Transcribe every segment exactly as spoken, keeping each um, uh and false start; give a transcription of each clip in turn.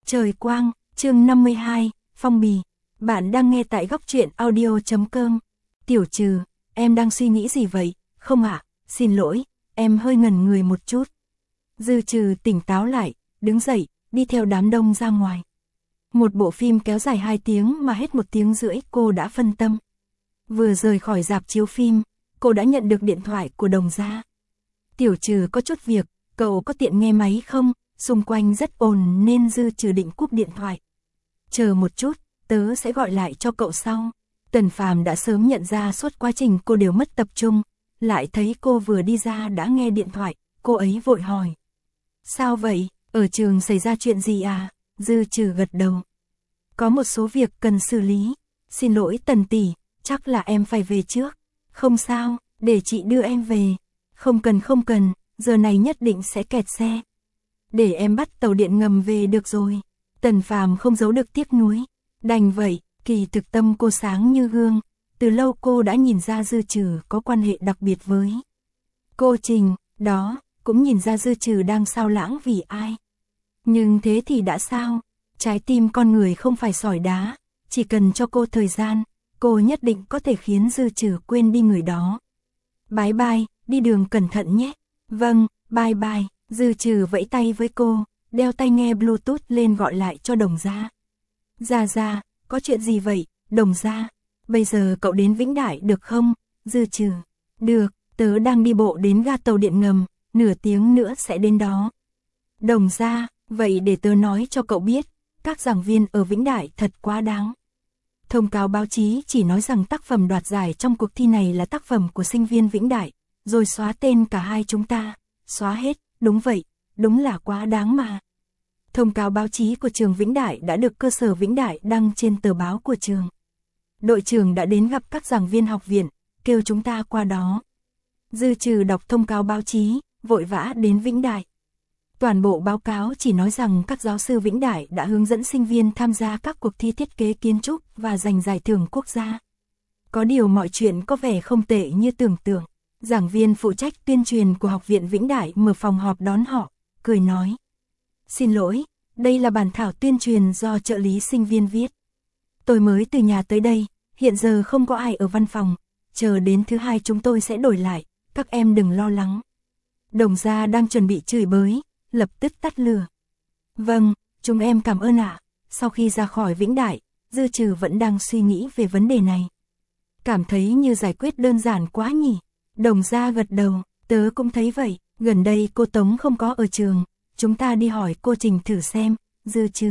Trời quang, chương năm mươi hai, phong bì. Bạn đang nghe tại góc truyện audio chấm com. Tiểu Trừ, em đang suy nghĩ gì vậy? Không ạ, xin lỗi, em hơi ngẩn người một chút. Dư Trừ tỉnh táo lại, đứng dậy, đi theo đám đông ra ngoài. Một bộ phim kéo dài hai tiếng mà hết một tiếng rưỡi cô đã phân tâm. Vừa rời khỏi rạp chiếu phim, cô đã nhận được điện thoại của Đồng Gia. Tiểu Trừ có chút việc, cậu có tiện nghe máy không? Xung quanh rất ồn nên Dư Trừ định cúp điện thoại. Chờ một chút, tớ sẽ gọi lại cho cậu sau. Tần Phàm đã sớm nhận ra suốt quá trình cô đều mất tập trung, lại thấy cô vừa đi ra đã nghe điện thoại, cô ấy vội hỏi. Sao vậy, ở trường xảy ra chuyện gì à? Dư Trừ gật đầu. Có một số việc cần xử lý. Xin lỗi Tần tỷ, chắc là em phải về trước. Không sao, để chị đưa em về. Không cần không cần, giờ này nhất định sẽ kẹt xe. Để em bắt tàu điện ngầm về được rồi. Tần Phàm không giấu được tiếc nuối. Đành vậy, kỳ thực tâm cô sáng như gương. Từ lâu cô đã nhìn ra Dư Trừ có quan hệ đặc biệt với cô Trình, đó, cũng nhìn ra Dư Trừ đang sao lãng vì ai. Nhưng thế thì đã sao? Trái tim con người không phải sỏi đá, chỉ cần cho cô thời gian, cô nhất định có thể khiến Dư Trừ quên đi người đó. Bye bye, đi đường cẩn thận nhé. Vâng, bye bye. Dư Trừ vẫy tay với cô, đeo tai nghe Bluetooth lên gọi lại cho Đồng Gia. Gia Gia, có chuyện gì vậy, Đồng Gia? Bây giờ cậu đến Vĩnh Đại được không? Dư Trừ, được, tớ đang đi bộ đến ga tàu điện ngầm, nửa tiếng nữa sẽ đến đó. Đồng Gia, vậy để tớ nói cho cậu biết, các giảng viên ở Vĩnh Đại thật quá đáng. Thông cáo báo chí chỉ nói rằng tác phẩm đoạt giải trong cuộc thi này là tác phẩm của sinh viên Vĩnh Đại, rồi xóa tên cả hai chúng ta, xóa hết, đúng vậy, đúng là quá đáng mà. Thông cáo báo chí của trường Vĩnh Đại đã được cơ sở Vĩnh Đại đăng trên tờ báo của trường. Đội trưởng đã đến gặp các giảng viên học viện, kêu chúng ta qua đó. Dư Trừ đọc thông cáo báo chí, vội vã đến Vĩnh Đại. Toàn bộ báo cáo chỉ nói rằng các giáo sư Vĩnh Đại đã hướng dẫn sinh viên tham gia các cuộc thi thiết kế kiến trúc và giành giải thưởng quốc gia. Có điều mọi chuyện có vẻ không tệ như tưởng tượng. Giảng viên phụ trách tuyên truyền của Học viện Vĩnh Đại mở phòng họp đón họ, cười nói. Xin lỗi, đây là bản thảo tuyên truyền do trợ lý sinh viên viết. Tôi mới từ nhà tới đây, hiện giờ không có ai ở văn phòng, chờ đến thứ hai chúng tôi sẽ đổi lại, các em đừng lo lắng. Đồng Gia đang chuẩn bị chửi bới, lập tức tắt lửa. Vâng, chúng em cảm ơn ạ. Sau khi ra khỏi Vĩnh Đại, Dư Trừ vẫn đang suy nghĩ về vấn đề này. Cảm thấy như giải quyết đơn giản quá nhỉ. Đồng Gia gật đầu, tớ cũng thấy vậy, gần đây cô Tống không có ở trường, chúng ta đi hỏi cô Trình thử xem. Dư Trừ.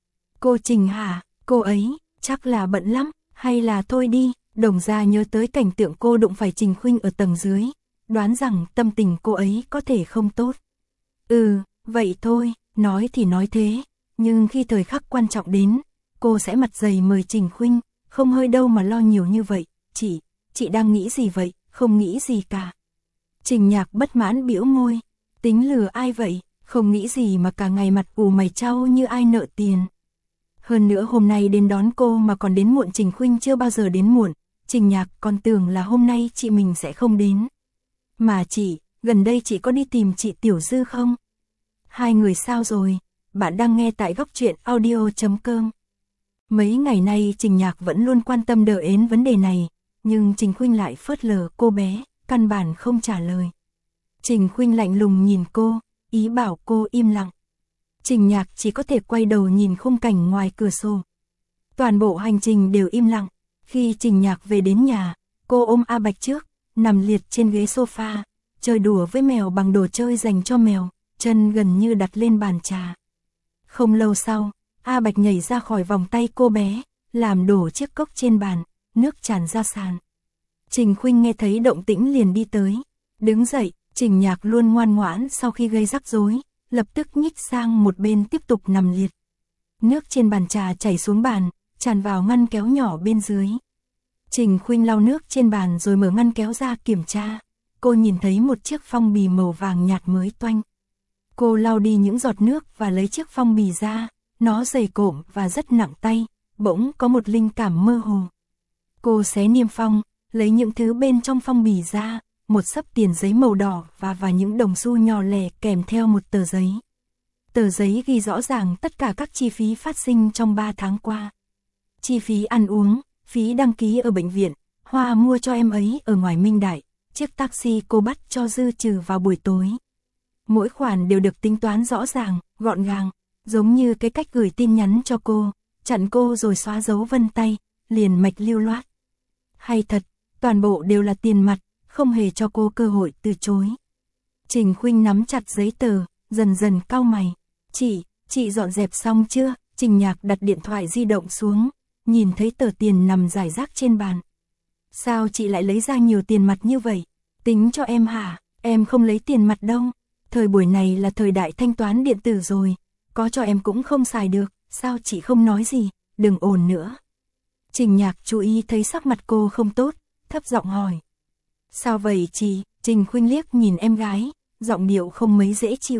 Cô Trình hả? Cô ấy, chắc là bận lắm, hay là thôi đi. Đồng Gia nhớ tới cảnh tượng cô đụng phải Trình Khuynh ở tầng dưới, đoán rằng tâm tình cô ấy có thể không tốt. Ừ, vậy thôi, nói thì nói thế, nhưng khi thời khắc quan trọng đến, cô sẽ mặt dày mời Trình Khuynh, không hơi đâu mà lo nhiều như vậy. Chị, chị đang nghĩ gì vậy? Không nghĩ gì cả. Trình Nhạc bất mãn bĩu môi, tính lừa ai vậy, không nghĩ gì mà cả ngày mặt ủ mày trao như ai nợ tiền. Hơn nữa hôm nay đến đón cô mà còn đến muộn, Trình Khuynh chưa bao giờ đến muộn, Trình Nhạc còn tưởng là hôm nay chị mình sẽ không đến. Mà chị, gần đây chị có đi tìm chị Tiểu Dư không? Hai người sao rồi? Bạn đang nghe tại góc truyện audio chấm com. Mấy ngày nay Trình Nhạc vẫn luôn quan tâm đờ ến vấn đề này, nhưng Trình Khuynh lại phớt lờ cô bé, căn bản không trả lời. Trình Khuynh lạnh lùng nhìn cô, ý bảo cô im lặng. Trình Nhạc chỉ có thể quay đầu nhìn khung cảnh ngoài cửa sổ. Toàn bộ hành trình đều im lặng. Khi Trình Nhạc về đến nhà, cô ôm A Bạch trước, nằm liệt trên ghế sofa, chơi đùa với mèo bằng đồ chơi dành cho mèo, chân gần như đặt lên bàn trà. Không lâu sau, A Bạch nhảy ra khỏi vòng tay cô bé, làm đổ chiếc cốc trên bàn, nước tràn ra sàn. Trình Khuynh nghe thấy động tĩnh liền đi tới, đứng dậy. Trình Nhạc luôn ngoan ngoãn, sau khi gây rắc rối, lập tức nhích sang một bên tiếp tục nằm liệt. Nước trên bàn trà chảy xuống bàn, tràn vào ngăn kéo nhỏ bên dưới. Trình Khuynh lau nước trên bàn rồi mở ngăn kéo ra kiểm tra. Cô nhìn thấy một chiếc phong bì màu vàng nhạt mới toanh. Cô lau đi những giọt nước và lấy chiếc phong bì ra, nó dày cộm và rất nặng tay, bỗng có một linh cảm mơ hồ. Cô xé niêm phong, lấy những thứ bên trong phong bì ra, một xấp tiền giấy màu đỏ và và những đồng xu nhỏ lẻ kèm theo một tờ giấy. Tờ giấy ghi rõ ràng tất cả các chi phí phát sinh trong ba tháng qua. Chi phí ăn uống, phí đăng ký ở bệnh viện, hoa mua cho em ấy ở ngoài Minh Đại, chiếc taxi cô bắt cho Dư Trừ vào buổi tối. Mỗi khoản đều được tính toán rõ ràng, gọn gàng, giống như cái cách gửi tin nhắn cho cô, chặn cô rồi xóa dấu vân tay, liền mạch lưu loát. Hay thật, toàn bộ đều là tiền mặt, không hề cho cô cơ hội từ chối. Trình Khuynh nắm chặt giấy tờ, dần dần cau mày. Chị, chị dọn dẹp xong chưa? Trình Nhạc đặt điện thoại di động xuống, nhìn thấy tờ tiền nằm rải rác trên bàn. Sao chị lại lấy ra nhiều tiền mặt như vậy? Tính cho em hả? Em không lấy tiền mặt đâu. Thời buổi này là thời đại thanh toán điện tử rồi, có cho em cũng không xài được, sao chị không nói gì, đừng ồn nữa. Trình Nhạc chú ý thấy sắc mặt cô không tốt, thấp giọng hỏi. Sao vậy chị? Trình Khuynh liếc nhìn em gái, giọng điệu không mấy dễ chịu.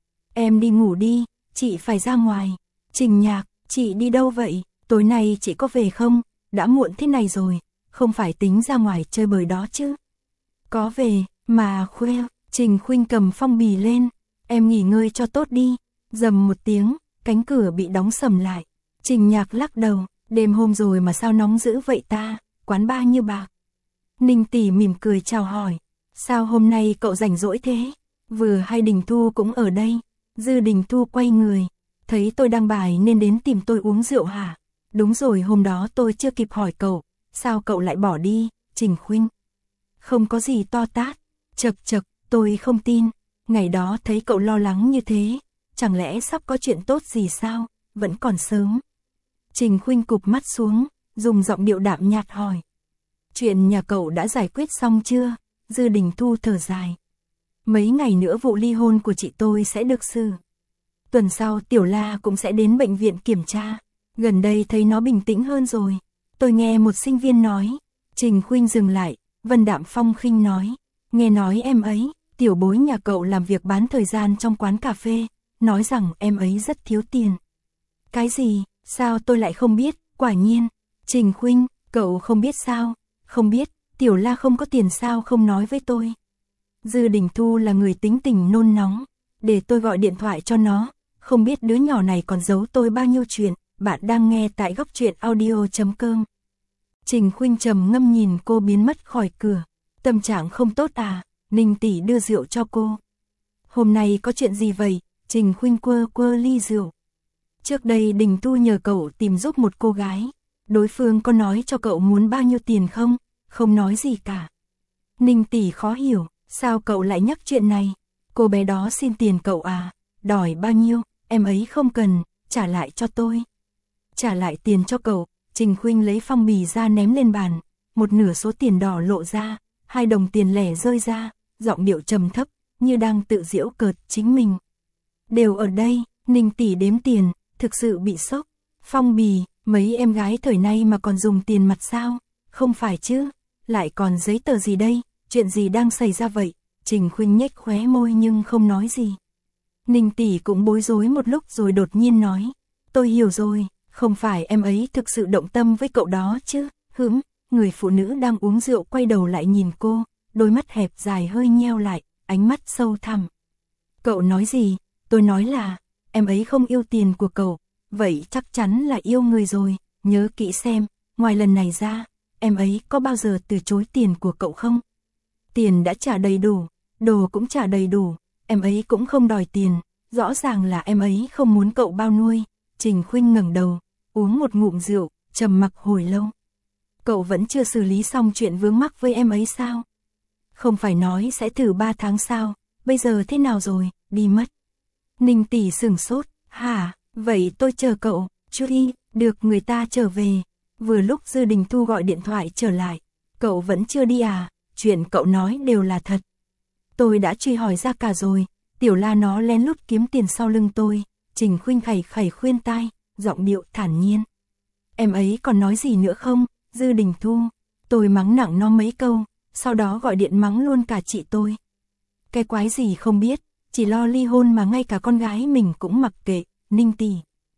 Em đi ngủ đi, chị phải ra ngoài. Trình Nhạc, chị đi đâu vậy? Tối nay chị có về không? Đã muộn thế này rồi, không phải tính ra ngoài chơi bời đó chứ? Có về, mà khuya. Trình Khuynh cầm phong bì lên. Em nghỉ ngơi cho tốt đi. Rầm một tiếng, cánh cửa bị đóng sầm lại. Trình Nhạc lắc đầu. Đêm hôm rồi mà sao nóng dữ vậy ta? Quán bar như bạc. Ninh Tỷ mỉm cười chào hỏi. Sao hôm nay cậu rảnh rỗi thế? Vừa hay Đình Thu cũng ở đây. Dư Đình Thu quay người. Thấy tôi đăng bài nên đến tìm tôi uống rượu hả? Đúng rồi, hôm đó tôi chưa kịp hỏi cậu. Sao cậu lại bỏ đi? Trình Khuynh. Không có gì to tát. Chật chật, tôi không tin. Ngày đó thấy cậu lo lắng như thế. Chẳng lẽ sắp có chuyện tốt gì sao? Vẫn còn sớm. Trình Khuynh cụp mắt xuống, dùng giọng điệu đạm nhạt hỏi. Chuyện nhà cậu đã giải quyết xong chưa? Dư Đình Thu thở dài. Mấy ngày nữa vụ ly hôn của chị tôi sẽ được xử. Tuần sau Tiểu La cũng sẽ đến bệnh viện kiểm tra. Gần đây thấy nó bình tĩnh hơn rồi. Tôi nghe một sinh viên nói. Trình Khuynh dừng lại, Vân đạm phong khinh nói. Nghe nói em ấy, tiểu bối nhà cậu làm việc bán thời gian trong quán cà phê. Nói rằng em ấy rất thiếu tiền. Cái gì? Sao tôi lại không biết? Quả nhiên. Trình Khuynh, cậu không biết sao? Không biết, Tiểu La không có tiền sao không nói với tôi. Dư Đình Thu là người tính tình nôn nóng. Để tôi gọi điện thoại cho nó. Không biết đứa nhỏ này còn giấu tôi bao nhiêu chuyện. Bạn đang nghe tại góc truyện audio chấm com. Trình Khuynh trầm ngâm nhìn cô biến mất khỏi cửa. Tâm trạng không tốt à? Ninh Tỷ đưa rượu cho cô. Hôm nay có chuyện gì vậy? Trình Khuynh quơ quơ ly rượu. Trước đây Đình Thu nhờ cậu tìm giúp một cô gái. Đối phương có nói cho cậu muốn bao nhiêu tiền không? Không nói gì cả. Ninh Tỷ khó hiểu, sao cậu lại nhắc chuyện này? Cô bé đó xin tiền cậu à? Đòi bao nhiêu? Em ấy không cần, trả lại cho tôi. Trả lại tiền cho cậu. Trình Khuynh lấy phong bì ra ném lên bàn. Một nửa số tiền đỏ lộ ra, hai đồng tiền lẻ rơi ra, giọng điệu trầm thấp, như đang tự giễu cợt chính mình. Đều ở đây. Ninh Tỷ đếm tiền, thực sự bị sốc. Phong bì, mấy em gái thời nay mà còn dùng tiền mặt sao? Không phải chứ, lại còn giấy tờ gì đây? Chuyện gì đang xảy ra vậy? Trình Khuynh nhếch khóe môi nhưng không nói gì. Ninh Tỷ cũng bối rối một lúc rồi đột nhiên nói. Tôi hiểu rồi, không phải em ấy thực sự động tâm với cậu đó chứ? Hửm, người phụ nữ đang uống rượu quay đầu lại nhìn cô, đôi mắt hẹp dài hơi nheo lại, ánh mắt sâu thẳm. Cậu nói gì? Tôi nói là, em ấy không yêu tiền của cậu, vậy chắc chắn là yêu người rồi, nhớ kỹ xem, ngoài lần này ra, em ấy có bao giờ từ chối tiền của cậu không? Tiền đã trả đầy đủ, đồ cũng trả đầy đủ, em ấy cũng không đòi tiền, rõ ràng là em ấy không muốn cậu bao nuôi. Trình Khuynh ngẩng đầu, uống một ngụm rượu, trầm mặc hồi lâu. Cậu vẫn chưa xử lý xong chuyện vướng mắc với em ấy sao? Không phải nói sẽ thử ba tháng sao, bây giờ thế nào rồi, đi mất. Ninh Tỷ sửng sốt, hả, vậy tôi chờ cậu, chú đi, được người ta trở về. Vừa lúc Dư Đình Thu gọi điện thoại trở lại, cậu vẫn chưa đi à, chuyện cậu nói đều là thật. Tôi đã truy hỏi ra cả rồi, Tiểu La nó lén lút kiếm tiền sau lưng tôi. Trình Khuynh khẩy khẩy khuyên tai, giọng điệu thản nhiên. Em ấy còn nói gì nữa không? Dư Đình Thu, tôi mắng nặng nó mấy câu, sau đó gọi điện mắng luôn cả chị tôi. Cái quái gì không biết, chỉ lo ly hôn mà ngay cả con gái mình cũng mặc kệ. Ninh Tỷ,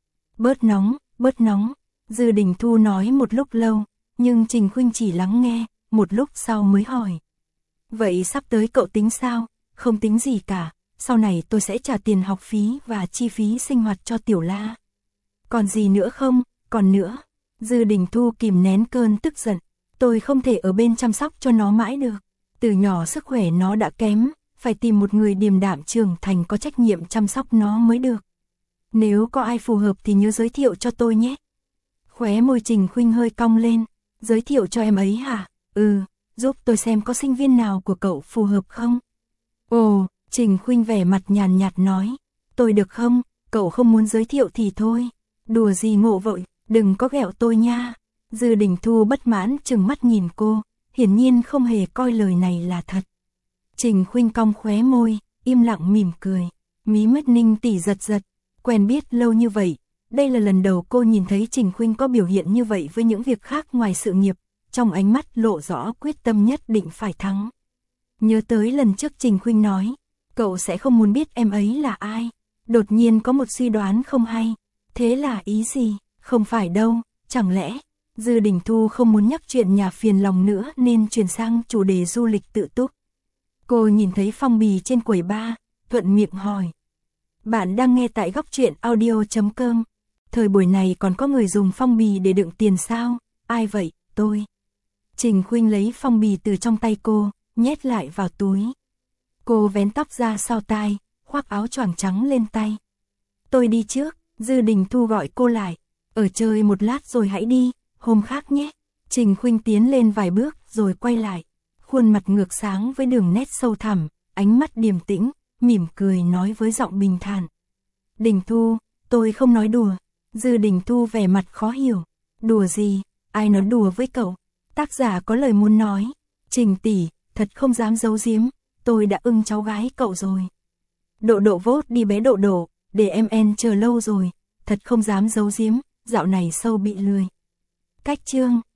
bớt nóng, bớt nóng. Dư Đình Thu nói một lúc lâu, nhưng Trình Khuynh chỉ lắng nghe, một lúc sau mới hỏi. Vậy sắp tới cậu tính sao? Không tính gì cả, sau này tôi sẽ trả tiền học phí và chi phí sinh hoạt cho Tiểu La. Còn gì nữa không, còn nữa. Dư Đình Thu kìm nén cơn tức giận, tôi không thể ở bên chăm sóc cho nó mãi được. Từ nhỏ sức khỏe nó đã kém, phải tìm một người điềm đạm trưởng thành có trách nhiệm chăm sóc nó mới được. Nếu có ai phù hợp thì nhớ giới thiệu cho tôi nhé. Khóe môi Trình Khuynh hơi cong lên, giới thiệu cho em ấy hả? Ừ, giúp tôi xem có sinh viên nào của cậu phù hợp không? Ồ, Trình Khuynh vẻ mặt nhàn nhạt nói, tôi được không, cậu không muốn giới thiệu thì thôi. Đùa gì ngộ vội, đừng có ghẹo tôi nha. Dư Đình Thu bất mãn trừng mắt nhìn cô, hiển nhiên không hề coi lời này là thật. Trình Khuynh cong khóe môi, im lặng mỉm cười, mí mắt Ninh tỷ giật giật, quen biết lâu như vậy, đây là lần đầu cô nhìn thấy Trình Khuynh có biểu hiện như vậy với những việc khác ngoài sự nghiệp, trong ánh mắt lộ rõ quyết tâm nhất định phải thắng. Nhớ tới lần trước Trình Khuynh nói, cậu sẽ không muốn biết em ấy là ai, đột nhiên có một suy đoán không hay, thế là ý gì, không phải đâu, chẳng lẽ... Dư Đình Thu không muốn nhắc chuyện nhà phiền lòng nữa nên chuyển sang chủ đề du lịch tự túc. Cô nhìn thấy phong bì trên quầy bar, thuận miệng hỏi. Bạn đang nghe tại góc truyện audio chấm com. Thời buổi này còn có người dùng phong bì để đựng tiền sao? Ai vậy? Tôi. Trình Khuynh lấy phong bì từ trong tay cô, nhét lại vào túi. Cô vén tóc ra sau tai, khoác áo choàng trắng lên tay. Tôi đi trước, Dư Đình Thu gọi cô lại. Ở chơi một lát rồi hãy đi. Hôm khác nhé. Trình Khuynh tiến lên vài bước rồi quay lại. Khuôn mặt ngược sáng với đường nét sâu thẳm, ánh mắt điềm tĩnh, mỉm cười nói với giọng bình thản. Đình Thu, tôi không nói đùa. Dư Đình Thu vẻ mặt khó hiểu. Đùa gì, ai nói đùa với cậu? Tác giả có lời muốn nói. Trình tỷ, thật không dám giấu giếm, tôi đã ưng cháu gái cậu rồi. Độ độ vote đi bé Độ Độ, để em en chờ lâu rồi, thật không dám giấu giếm, dạo này sâu bị lười. Cách chương